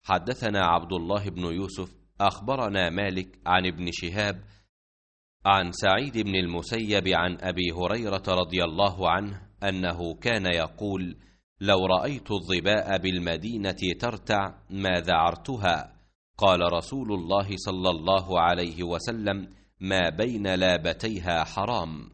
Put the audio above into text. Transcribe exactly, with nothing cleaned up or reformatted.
حدثنا عبد الله بن يوسف أخبرنا مالك عن ابن شهاب عن سعيد بن المسيب عن أبي هريرة رضي الله عنه أنه كان يقول: لو رأيت الظباء بالمدينة ترتع ما ذعرتها. قال رسول الله صلى الله عليه وسلم: ما بين لابتيها حرام.